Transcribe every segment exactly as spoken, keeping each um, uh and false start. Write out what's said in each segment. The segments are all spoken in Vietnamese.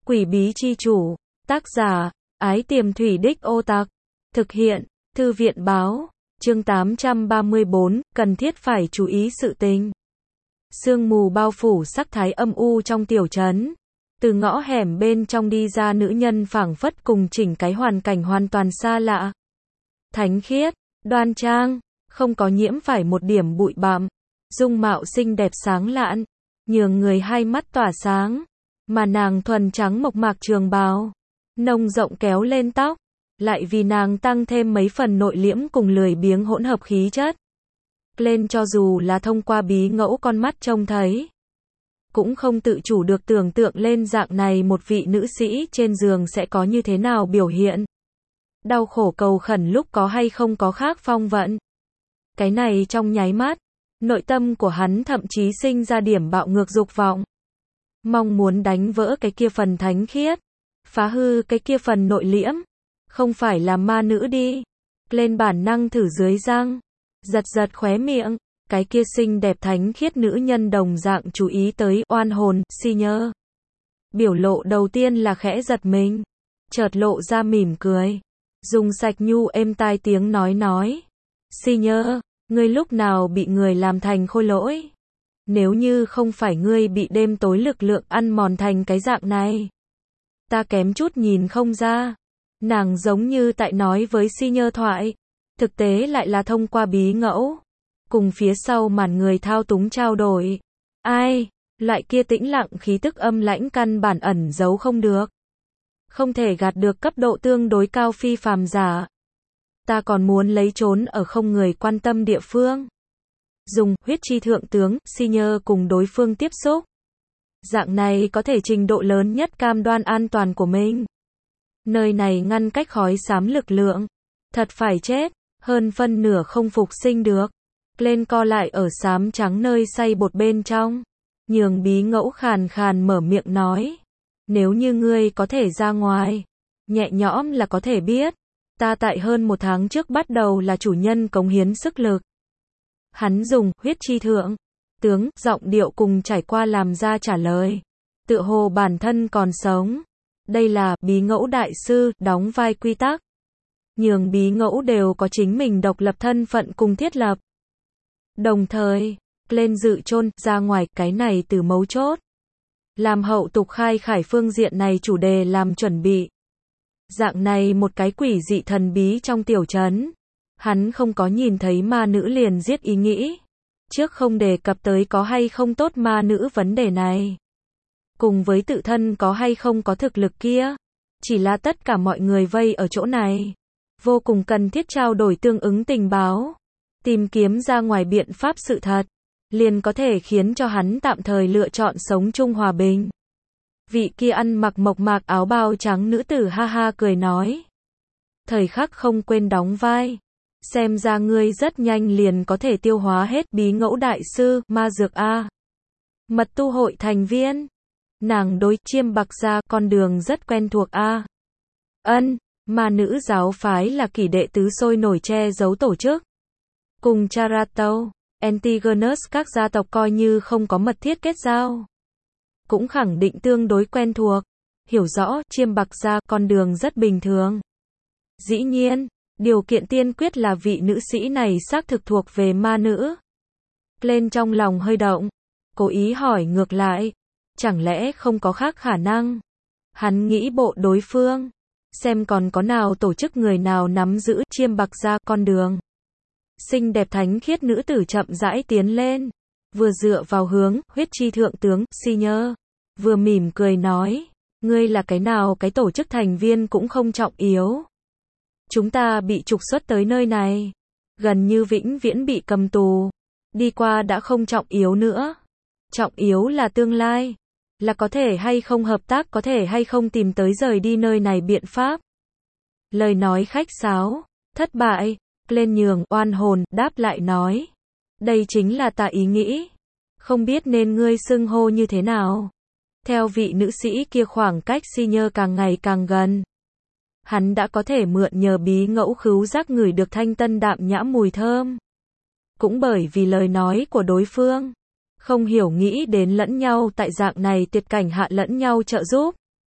Quỷ bí chi chủ, tác giả, Ái Tiềm Thủy Đích Ô Tặc, thực hiện, Thư viện báo, chương tám trăm ba mươi bốn, cần thiết phải chú ý sự tình. Sương mù bao phủ sắc thái âm u trong tiểu trấn. Từ ngõ hẻm bên trong đi ra nữ nhân phảng phất cùng chỉnh cái hoàn cảnh hoàn toàn xa lạ. Thánh khiết, đoan trang, không có nhiễm phải một điểm bụi bặm, dung mạo xinh đẹp sáng lạn, nhường người hai mắt tỏa sáng, mà nàng thuần trắng mộc mạc trường bào, nông rộng kéo lên tóc, lại vì nàng tăng thêm mấy phần nội liễm cùng lười biếng hỗn hợp khí chất. Lên cho dù là thông qua bí ngẫu con mắt trông thấy, cũng không tự chủ được tưởng tượng lên dạng này một vị nữ sĩ trên giường sẽ có như thế nào biểu hiện. Đau khổ cầu khẩn lúc có hay không có khác phong vận. Cái này trong nháy mắt, nội tâm của hắn thậm chí sinh ra điểm bạo ngược dục vọng. Mong muốn đánh vỡ cái kia phần thánh khiết, phá hư cái kia phần nội liễm, không phải là ma nữ đi. Lên bản năng thử dưới răng, giật giật khóe miệng, cái kia xinh đẹp thánh khiết nữ nhân đồng dạng chú ý tới oan hồn, si nhơ. Biểu lộ đầu tiên là khẽ giật mình, chợt lộ ra mỉm cười, dùng sạch nhu êm tai tiếng nói nói. Si nhơ, ngươi lúc nào bị người làm thành khôi lỗi? Nếu như không phải ngươi bị đêm tối lực lượng ăn mòn thành cái dạng này, ta kém chút nhìn không ra. Nàng giống như tại nói với si nhơ thoại, thực tế lại là thông qua bí ngẫu, cùng phía sau màn người thao túng trao đổi. Ai, loại kia tĩnh lặng khí tức âm lãnh căn bản ẩn giấu không được, không thể gạt được cấp độ tương đối cao phi phàm giả. Ta còn muốn lấy trốn ở không người quan tâm địa phương, dùng huyết chi thượng tướng, si nhơ cùng đối phương tiếp xúc. Dạng này có thể trình độ lớn nhất cam đoan an toàn của mình. Nơi này ngăn cách khói xám lực lượng, thật phải chết, hơn phân nửa không phục sinh được. Lên co lại ở xám trắng nơi xay bột bên trong, nhường bí ngẫu khàn khàn mở miệng nói. Nếu như ngươi có thể ra ngoài, nhẹ nhõm là có thể biết, ta tại hơn một tháng trước bắt đầu là chủ nhân cống hiến sức lực. Hắn dùng huyết chi thượng tướng, giọng điệu cùng trải qua làm ra trả lời, tựa hồ bản thân còn sống. Đây là bí ngẫu đại sư đóng vai quy tắc, nhường bí ngẫu đều có chính mình độc lập thân phận cùng thiết lập. Đồng thời, lên dự chôn ra ngoài cái này từ mấu chốt, làm hậu tục khai khải phương diện này chủ đề làm chuẩn bị. Dạng này một cái quỷ dị thần bí trong tiểu trấn, hắn không có nhìn thấy ma nữ liền giết ý nghĩ. Trước không đề cập tới có hay không tốt ma nữ vấn đề này, cùng với tự thân có hay không có thực lực kia, chỉ là tất cả mọi người vây ở chỗ này, vô cùng cần thiết trao đổi tương ứng tình báo, tìm kiếm ra ngoài biện pháp sự thật, liền có thể khiến cho hắn tạm thời lựa chọn sống chung hòa bình. Vị kia ăn mặc mộc mạc áo bào trắng nữ tử ha ha cười nói. Thời khắc không quên đóng vai. Xem ra ngươi rất nhanh liền có thể tiêu hóa hết bí ngẫu đại sư, ma dược A. Mật tu hội thành viên. Nàng đối chiêm bạc ra con đường rất quen thuộc A. Ân, ma nữ giáo phái là kỷ đệ tứ sôi nổi che giấu tổ chức. Cùng Charato, Antigonus các gia tộc coi như không có mật thiết kết giao, cũng khẳng định tương đối quen thuộc, hiểu rõ chiêm bạc ra con đường rất bình thường. Dĩ nhiên, điều kiện tiên quyết là vị nữ sĩ này xác thực thuộc về ma nữ. Lên trong lòng hơi động, cố ý hỏi ngược lại, chẳng lẽ không có khác khả năng? Hắn nghĩ bộ đối phương, xem còn có nào tổ chức người nào nắm giữ chiêm bạc ra con đường. Xinh đẹp thánh khiết nữ tử chậm rãi tiến lên, vừa dựa vào hướng huyết chi thượng tướng, si nhơ, vừa mỉm cười nói, ngươi là cái nào cái tổ chức thành viên cũng không trọng yếu. Chúng ta bị trục xuất tới nơi này, gần như vĩnh viễn bị cầm tù, đi qua đã không trọng yếu nữa. Trọng yếu là tương lai, là có thể hay không hợp tác, có thể hay không tìm tới rời đi nơi này biện pháp. Lời nói khách sáo, thất bại, lên nhường oan hồn đáp lại nói. Đây chính là ta ý nghĩ, không biết nên ngươi xưng hô như thế nào. Theo vị nữ sĩ kia khoảng cách si nhơ càng ngày càng gần, hắn đã có thể mượn nhờ bí ngẫu khứu giác ngửi được thanh tân đạm nhã mùi thơm. Cũng bởi vì lời nói của đối phương, không hiểu nghĩ đến lẫn nhau tại dạng này tuyệt cảnh hạ lẫn nhau trợ giúp.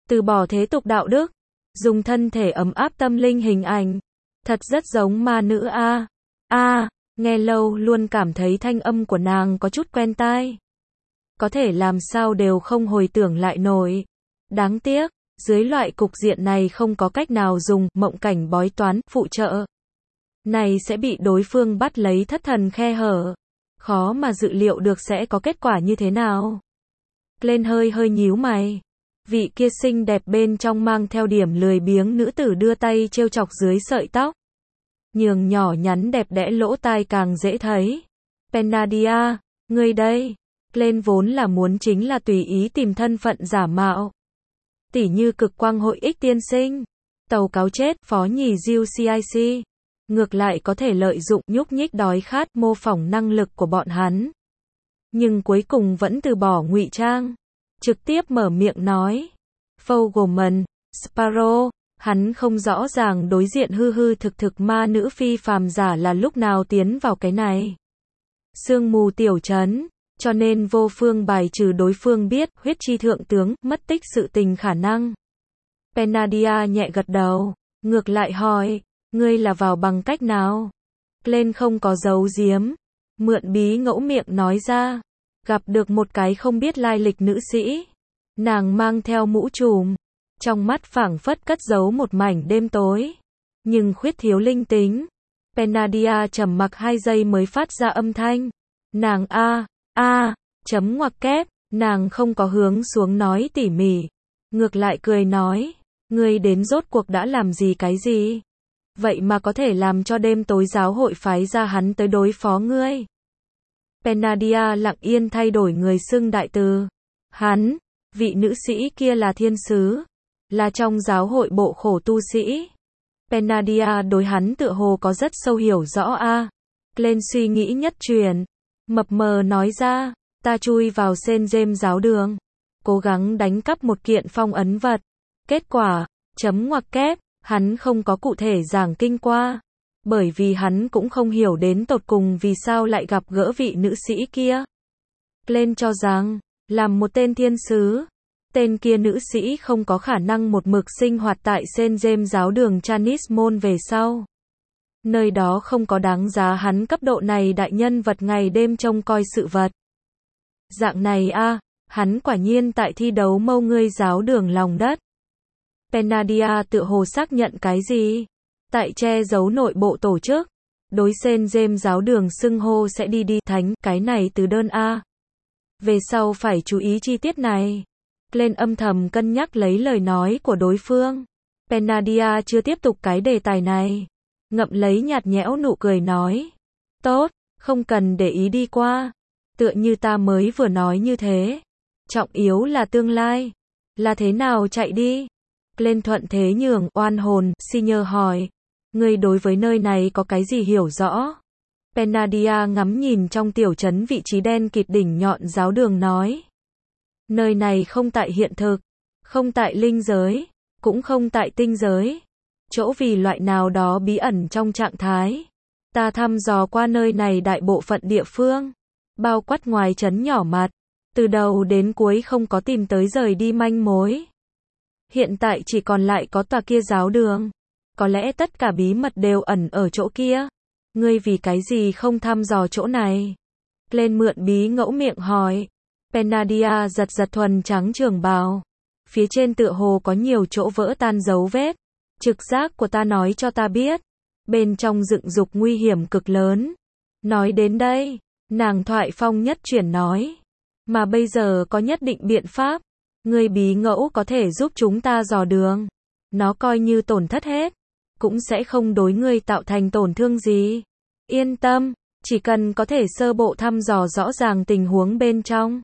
từ bỏ thế tục đạo đức, dùng thân thể ấm áp tâm linh hình ảnh. Thật rất giống ma nữ a. A, nghe lâu luôn cảm thấy thanh âm của nàng có chút quen tai. Có thể làm sao đều không hồi tưởng lại nổi. Đáng tiếc, dưới loại cục diện này không có cách nào dùng mộng cảnh bói toán phụ trợ. Này sẽ bị đối phương bắt lấy thất thần khe hở. Khó mà dự liệu được sẽ có kết quả như thế nào. Lên hơi hơi nhíu mày. Vị kia xinh đẹp bên trong mang theo điểm lười biếng nữ tử đưa tay trêu chọc dưới sợi tóc. Nhường nhỏ nhắn đẹp đẽ lỗ tai càng dễ thấy. Penadia, ngươi đây. Lên vốn là muốn chính là tùy ý tìm thân phận giả mạo. Tỉ như cực quang hội ích tiên sinh, tàu cáo chết, phó nhì diêu xê i xê. Ngược lại có thể lợi dụng nhúc nhích đói khát mô phỏng năng lực của bọn hắn. Nhưng cuối cùng vẫn từ bỏ ngụy trang. Trực tiếp mở miệng nói. Fogelman, Sparrow, hắn không rõ ràng đối diện hư hư thực thực ma nữ phi phàm giả là lúc nào tiến vào cái này. Sương mù tiểu trấn, cho nên vô phương bài trừ đối phương biết huyết chi thượng tướng mất tích sự tình khả năng. Penadia nhẹ gật đầu, ngược lại hỏi, ngươi là vào bằng cách nào? Lên không có giấu giếm, mượn bí ngẫu miệng nói ra, gặp được một cái không biết lai lịch nữ sĩ. Nàng mang theo mũ trùm, trong mắt phảng phất cất giấu một mảnh đêm tối, nhưng khuyết thiếu linh tính. Penadia trầm mặc hai giây mới phát ra âm thanh. Nàng a, a, chấm ngoặc kép, nàng không có hướng xuống nói tỉ mỉ, ngược lại cười nói, ngươi đến rốt cuộc đã làm gì cái gì? Vậy mà có thể làm cho đêm tối giáo hội phái ra hắn tới đối phó ngươi. Penadia lặng yên thay đổi người xưng đại từ. Hắn, vị nữ sĩ kia là thiên sứ, là trong giáo hội bộ khổ tu sĩ. Penadia đối hắn tựa hồ có rất sâu hiểu rõ a. Lên suy nghĩ nhất truyền, mập mờ nói ra, ta chui vào Saint James giáo đường, cố gắng đánh cắp một kiện phong ấn vật. Kết quả, chấm ngoặc kép, hắn không có cụ thể giảng kinh qua, bởi vì hắn cũng không hiểu đến tột cùng vì sao lại gặp gỡ vị nữ sĩ kia. Lên cho rằng, làm một tên thiên sứ, tên kia nữ sĩ không có khả năng một mực sinh hoạt tại Saint James giáo đường Chanis Môn về sau. Nơi đó không có đáng giá hắn cấp độ này đại nhân vật ngày đêm trông coi sự vật. Dạng này a, hắn quả nhiên tại thi đấu mâu ngươi giáo đường lòng đất. Penadia tự hồ xác nhận cái gì? Tại che giấu nội bộ tổ chức, đối Saint James giáo đường xưng hô sẽ đi đi thánh, cái này từ đơn a. Về sau phải chú ý chi tiết này. Lên âm thầm cân nhắc lấy lời nói của đối phương. Penadia chưa tiếp tục cái đề tài này. Ngậm lấy nhạt nhẽo nụ cười nói. Tốt, không cần để ý đi qua. Tựa như ta mới vừa nói như thế. Trọng yếu là tương lai. Là thế nào chạy đi? Lên thuận thế nhường, oan hồn, Senior hỏi. Ngươi đối với nơi này có cái gì hiểu rõ? Penadia ngắm nhìn trong tiểu trấn vị trí đen kịt đỉnh nhọn giáo đường nói. Nơi này không tại hiện thực, không tại linh giới, cũng không tại tinh giới. Chỗ vì loại nào đó bí ẩn trong trạng thái. Ta thăm dò qua nơi này đại bộ phận địa phương, bao quát ngoài trấn nhỏ mặt, từ đầu đến cuối không có tìm tới rời đi manh mối. Hiện tại chỉ còn lại có tòa kia giáo đường. Có lẽ tất cả bí mật đều ẩn ở chỗ kia. Ngươi vì cái gì không thăm dò chỗ này? Lên mượn bí ngẫu miệng hỏi. Penadia giật giật thuần trắng trường bào. Phía trên tựa hồ có nhiều chỗ vỡ tan dấu vết. Trực giác của ta nói cho ta biết. Bên trong dựng dục nguy hiểm cực lớn. Nói đến đây, nàng thoại phong nhất chuyển nói. Mà bây giờ có nhất định biện pháp. Ngươi bí ngẫu có thể giúp chúng ta dò đường. Nó coi như tổn thất hết, cũng sẽ không đối ngươi tạo thành tổn thương gì. Yên tâm, chỉ cần có thể sơ bộ thăm dò rõ ràng tình huống bên trong,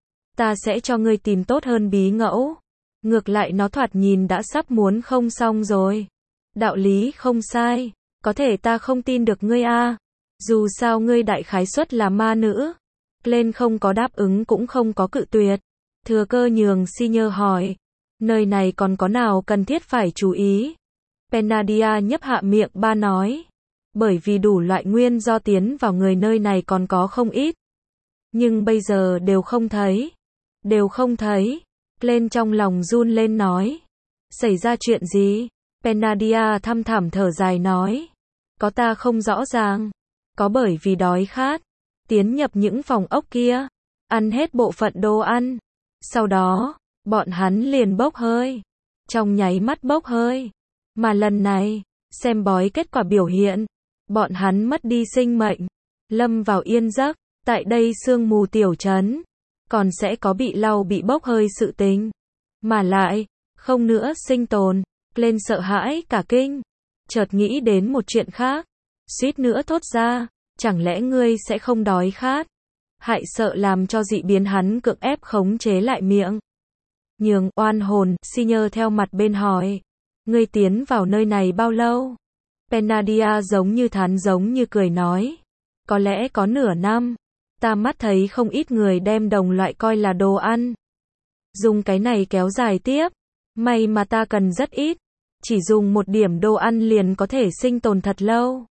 ta sẽ cho ngươi tìm tốt hơn bí ngẫu. Ngược lại nó thoạt nhìn đã sắp muốn không xong rồi. Đạo lý không sai, có thể ta không tin được ngươi a. Dù sao ngươi đại khái suất là ma nữ. Lên không có đáp ứng cũng không có cự tuyệt. Thừa cơ nhường Senior hỏi. Nơi này còn có nào cần thiết phải chú ý? Penadia nhấp hạ miệng ba nói. Bởi vì đủ loại nguyên do tiến vào người nơi này còn có không ít. Nhưng bây giờ đều không thấy. Đều không thấy. Glenn trong lòng run lên nói. Xảy ra chuyện gì? Penadia thăm thẳm thở dài nói. Có ta không rõ ràng. Có bởi vì đói khát. Tiến nhập những phòng ốc kia. Ăn hết bộ phận đồ ăn. Sau đó, bọn hắn liền bốc hơi. Trong nháy mắt bốc hơi. Mà lần này, xem bói kết quả biểu hiện. Bọn hắn mất đi sinh mệnh. Lâm vào yên giấc. Tại đây sương mù tiểu trấn. Còn sẽ có bị lau bị bốc hơi sự tình. Mà lại, không nữa sinh tồn. Lên sợ hãi cả kinh. Chợt nghĩ đến một chuyện khác. Suýt nữa thốt ra. Chẳng lẽ ngươi sẽ không đói khát? Hại sợ làm cho dị biến hắn cưỡng ép khống chế lại miệng. Nhường oan hồn, Senior theo mặt bên hỏi. Ngươi tiến vào nơi này bao lâu? Penadia giống như thán giống như cười nói. Có lẽ có nửa năm. Ta mắt thấy không ít người đem đồng loại coi là đồ ăn. Dùng cái này kéo dài tiếp. May mà ta cần rất ít. Chỉ dùng một điểm đồ ăn liền có thể sinh tồn thật lâu.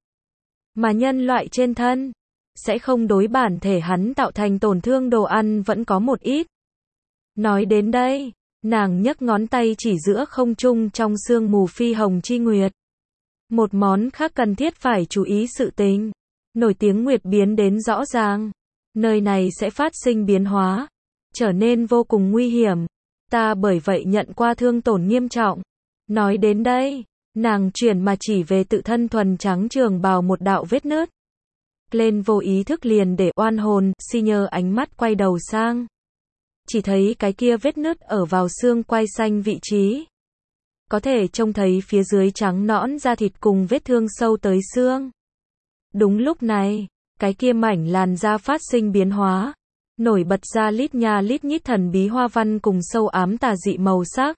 Mà nhân loại trên thân sẽ không đối bản thể hắn tạo thành tổn thương, đồ ăn vẫn có một ít. Nói đến đây, nàng nhấc ngón tay chỉ giữa không trung trong sương mù phi hồng chi nguyệt. Một món khác cần thiết phải chú ý sự tình. Nổi tiếng nguyệt biến đến rõ ràng. Nơi này sẽ phát sinh biến hóa. Trở nên vô cùng nguy hiểm. Ta bởi vậy nhận qua thương tổn nghiêm trọng. Nói đến đây, nàng chuyển mà chỉ về tự thân thuần trắng trường bào một đạo vết nứt. Lên vô ý thức liền để oan hồn, Senior ánh mắt quay đầu sang. Chỉ thấy cái kia vết nứt ở vào xương quai xanh vị trí. Có thể trông thấy phía dưới trắng nõn da thịt cùng vết thương sâu tới xương. Đúng lúc này, cái kia mảnh làn da phát sinh biến hóa. Nổi bật ra lít nha lít nhít thần bí hoa văn cùng sâu ám tà dị màu sắc.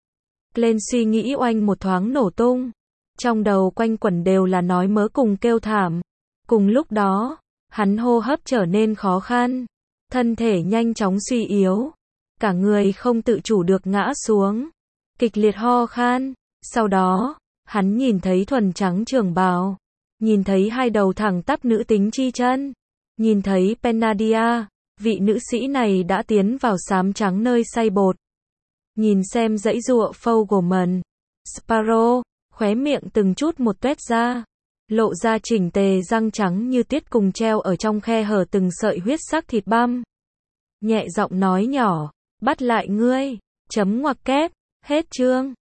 Lên suy nghĩ oanh một thoáng nổ tung. Trong đầu quanh quẩn đều là nói mớ cùng kêu thảm. Cùng lúc đó, hắn hô hấp trở nên khó khăn. Thân thể nhanh chóng suy yếu. Cả người không tự chủ được ngã xuống. Kịch liệt ho khan. Sau đó, hắn nhìn thấy thuần trắng trường bào. Nhìn thấy hai đầu thẳng tắp nữ tính chi chân. Nhìn thấy Penadia, vị nữ sĩ này đã tiến vào xám trắng nơi xay bột. Nhìn xem dãy giụa Fogelman. Sparrow, khóe miệng từng chút một tuét ra. Lộ ra chỉnh tề răng trắng như tiết cùng treo ở trong khe hở từng sợi huyết sắc thịt băm. Nhẹ giọng nói nhỏ, bắt lại ngươi, chấm ngoặc kép, hết chương.